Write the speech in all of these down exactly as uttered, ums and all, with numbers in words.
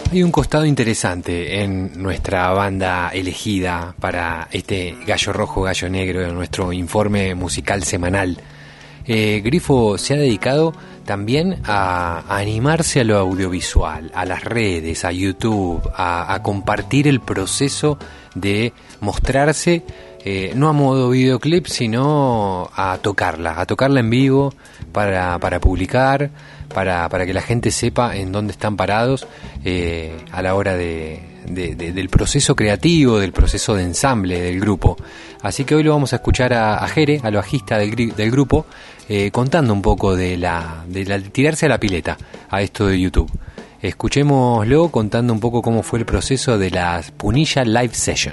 Hay un costado interesante en nuestra banda elegida para este Gallo Rojo, Gallo Negro, nuestro informe musical semanal. Eh, Grifo se ha dedicado también a, a animarse a lo audiovisual, a las redes, a YouTube, a, a compartir el proceso de mostrarse, eh, no a modo videoclip, sino a tocarla, a tocarla en vivo para, para publicar, para, para que la gente sepa en dónde están parados eh, a la hora de, de, de, del proceso creativo, del proceso de ensamble del grupo. Así que hoy lo vamos a escuchar a, a Jere, al bajista del, del grupo, eh, contando un poco de la, de la de tirarse a la pileta a esto de YouTube. Escuchémoslo contando un poco cómo fue el proceso de la Punilla Live Session.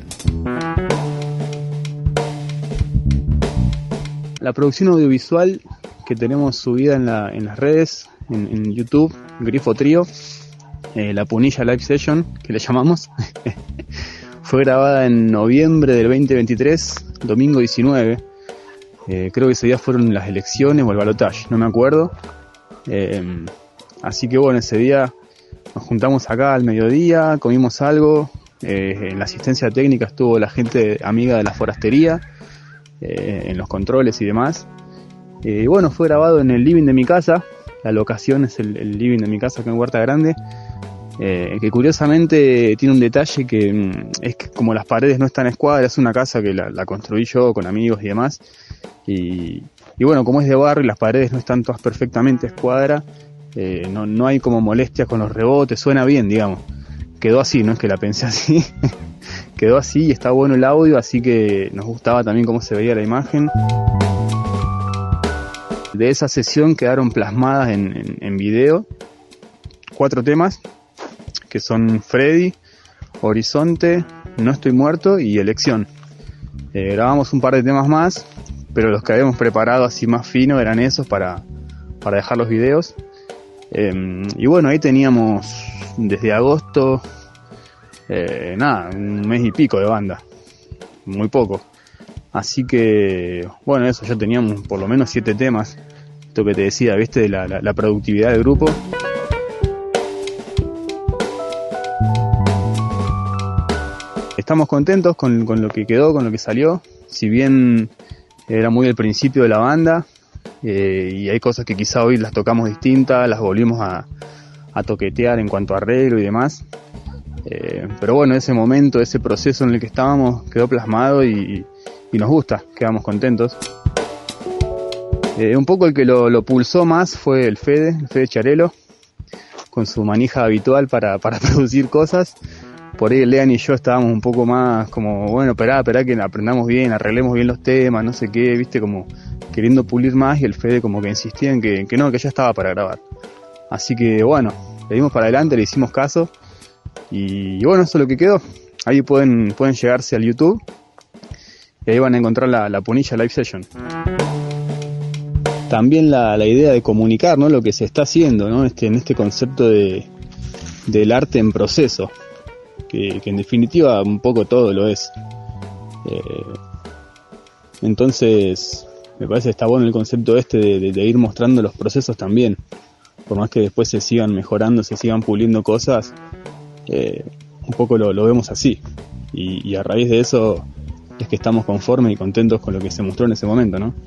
La producción audiovisual que tenemos subida en, la, en las redes, en, en YouTube, Grifo Trío, eh, la Punilla Live Session, que le llamamos, fue grabada en noviembre del veinte veintitrés, domingo diecinueve. Eh, creo que ese día fueron las elecciones o el balotaje, no me acuerdo. Eh, así que bueno, ese día nos juntamos acá al mediodía, comimos algo. Eh, en la asistencia técnica estuvo la gente amiga de la forastería, eh, en los controles y demás. Eh, y bueno, fue grabado en el living de mi casa. La locación es el, el living de mi casa acá en Huerta Grande. Eh, que curiosamente tiene un detalle que mm, es que como las paredes no están a escuadra, es una casa que la, la construí yo con amigos y demás. Y, y bueno, como es de barrio y las paredes no están todas perfectamente a escuadra, eh, no, no hay como molestias con los rebotes, suena bien, digamos. Quedó así, no es que la pensé así. Quedó así y está bueno el audio, así que nos gustaba también cómo se veía la imagen. De esa sesión quedaron plasmadas en, en, en video cuatro temas, que son Freddy, Horizonte, No Estoy Muerto y Elección. Eh, grabamos un par de temas más, pero los que habíamos preparado así más fino eran esos para, para dejar los videos. Eh, y bueno, ahí teníamos desde agosto, eh, nada, un mes y pico de banda, muy poco. Así que, bueno, eso, ya teníamos por lo menos siete temas. Esto que te decía, ¿viste? De la, la, la productividad del grupo. Estamos contentos con, con lo que quedó, con lo que salió. Si bien era muy el principio de la banda, eh, y hay cosas que quizá hoy las tocamos distintas, las volvimos a, a toquetear en cuanto a arreglo y demás. Eh, pero bueno, ese momento, ese proceso en el que estábamos quedó plasmado y, y nos gusta, quedamos contentos. Eh, un poco el que lo, lo pulsó más fue el Fede, el Fede Chiarello, con su manija habitual para, para producir cosas. Por ahí Lean y yo estábamos un poco más como, bueno, esperá, esperá que aprendamos bien, arreglemos bien los temas, no sé qué, viste, como queriendo pulir más, y el Fede como que insistía en que, que no, que ya estaba para grabar. Así que bueno, le dimos para adelante, le hicimos caso, y, y bueno, eso es lo que quedó. Ahí pueden, pueden llegarse al YouTube, y ahí van a encontrar la, la Punilla Live Session. También la, la idea de comunicar, ¿no?, lo que se está haciendo, ¿no?, este, en este concepto de, del arte en proceso. Que, que en definitiva un poco todo lo es. Eh, entonces me parece que está bueno el concepto este de, de, de ir mostrando los procesos también, por más que después se sigan mejorando, se sigan puliendo cosas, eh, un poco lo, lo vemos así, y, y a raíz de eso es que estamos conformes y contentos con lo que se mostró en ese momento, ¿no?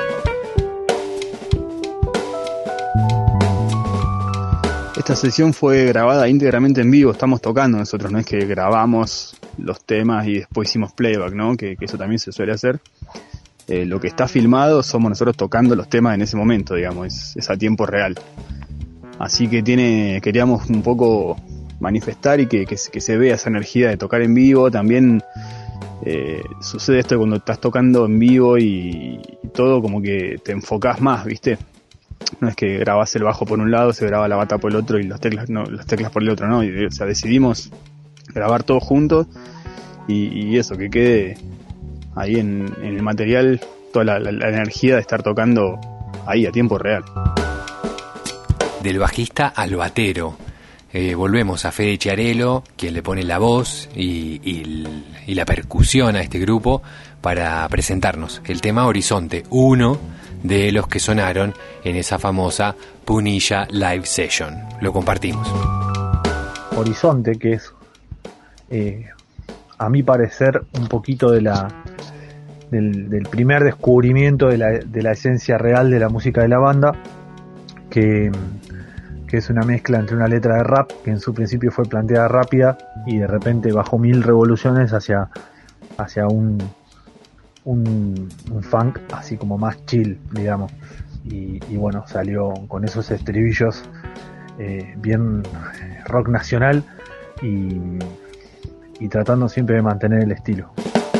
Esta sesión fue grabada íntegramente en vivo, estamos tocando nosotros, no es que grabamos los temas y después hicimos playback, ¿no? Que, que eso también se suele hacer. Eh, lo que está filmado somos nosotros tocando los temas en ese momento, digamos, es, es a tiempo real. Así que tiene, queríamos un poco manifestar y que, que, que se vea esa energía de tocar en vivo. También eh, sucede esto cuando estás tocando en vivo y, y todo como que te enfocás más, ¿viste? No es que grabás el bajo por un lado, se graba la bata por el otro y las teclas, no, las teclas por el otro, no. Y, o sea, decidimos grabar todos juntos y, y eso, que quede ahí en, en el material toda la, la, la energía de estar tocando ahí a tiempo real. Del bajista al batero. Eh, volvemos a Fede Chiarello, quien le pone la voz y, y, y la percusión a este grupo para presentarnos el tema Horizonte, uno de los que sonaron en esa famosa Punilla Live Session. Lo compartimos. Horizonte, que es, eh, a mi parecer, un poquito de la del, del primer descubrimiento de la, de la esencia real de la música de la banda, que, que es una mezcla entre una letra de rap, que en su principio fue planteada rápida, y de repente bajó mil revoluciones hacia, hacia un, un, un funk así como más chill, digamos. Y, y bueno, salió con esos estribillos eh, bien rock nacional y, y tratando siempre de mantener el estilo.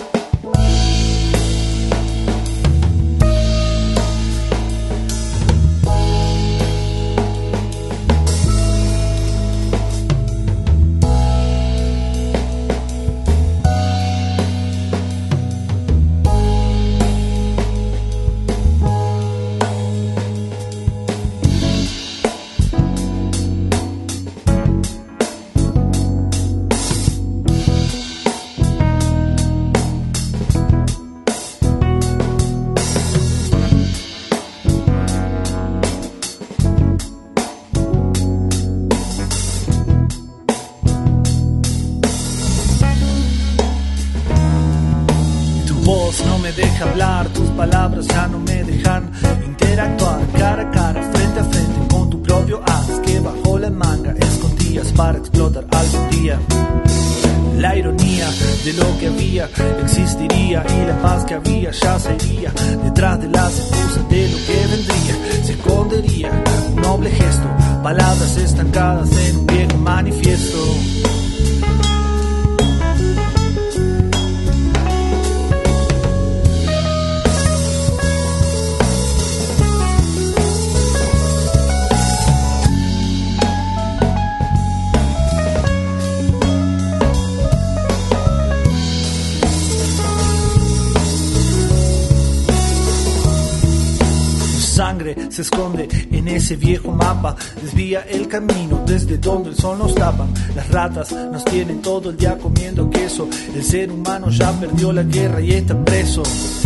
Se esconde en ese viejo mapa, desvía el camino desde donde el sol nos tapa. Las ratas nos tienen todo el día comiendo queso. El ser humano ya perdió la guerra y está preso.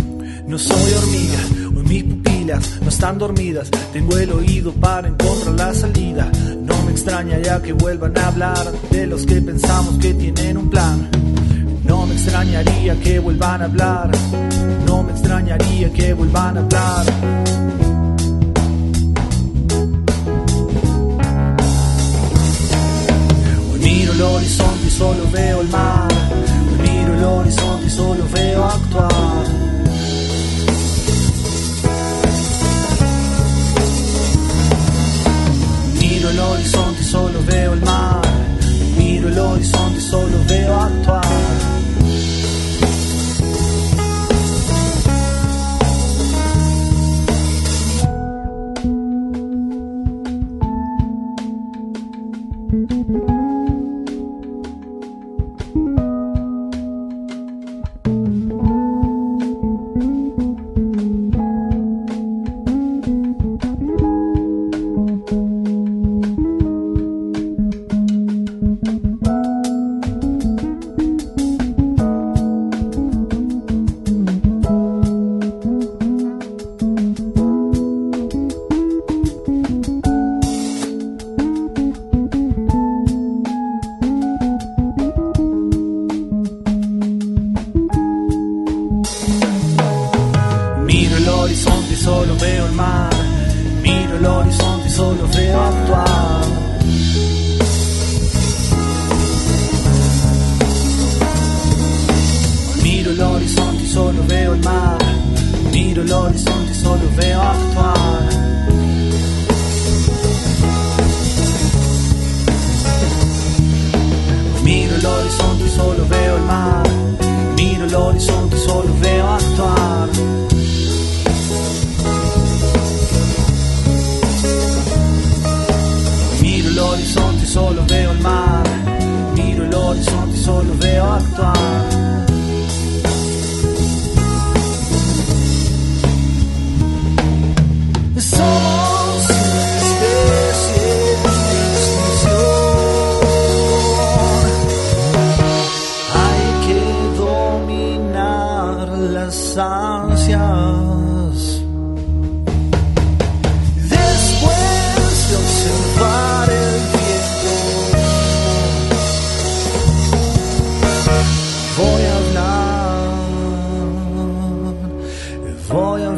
No soy hormiga, hoy mis pupilas no están dormidas. Tengo el oído para encontrar la salida. No me extraña ya que vuelvan a hablar de los que pensamos que tienen un plan. No me extrañaría que vuelvan a hablar. No me extrañaría que vuelvan a hablar. Miro el horizonte y solo veo el mar. Miro el horizonte y solo veo actuar. Miro el horizonte y solo veo el mar. Miro el horizonte y solo veo actuar.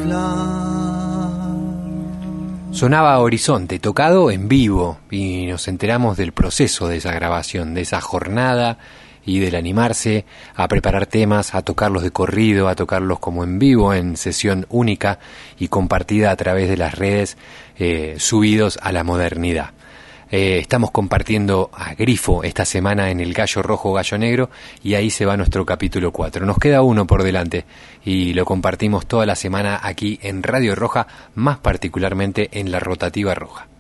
bailar. Sonaba Horizonte, tocado en vivo, y nos enteramos del proceso de esa grabación, de esa jornada y del animarse a preparar temas, a tocarlos de corrido, a tocarlos como en vivo, en sesión única y compartida a través de las redes, eh, subidos a la modernidad. Eh, estamos compartiendo a Grifo esta semana en el Gallo Rojo, Gallo Negro, y ahí se va nuestro capítulo cuatro. Nos queda uno por delante y lo compartimos toda la semana aquí en Radio Roja, más particularmente en la Rotativa Roja.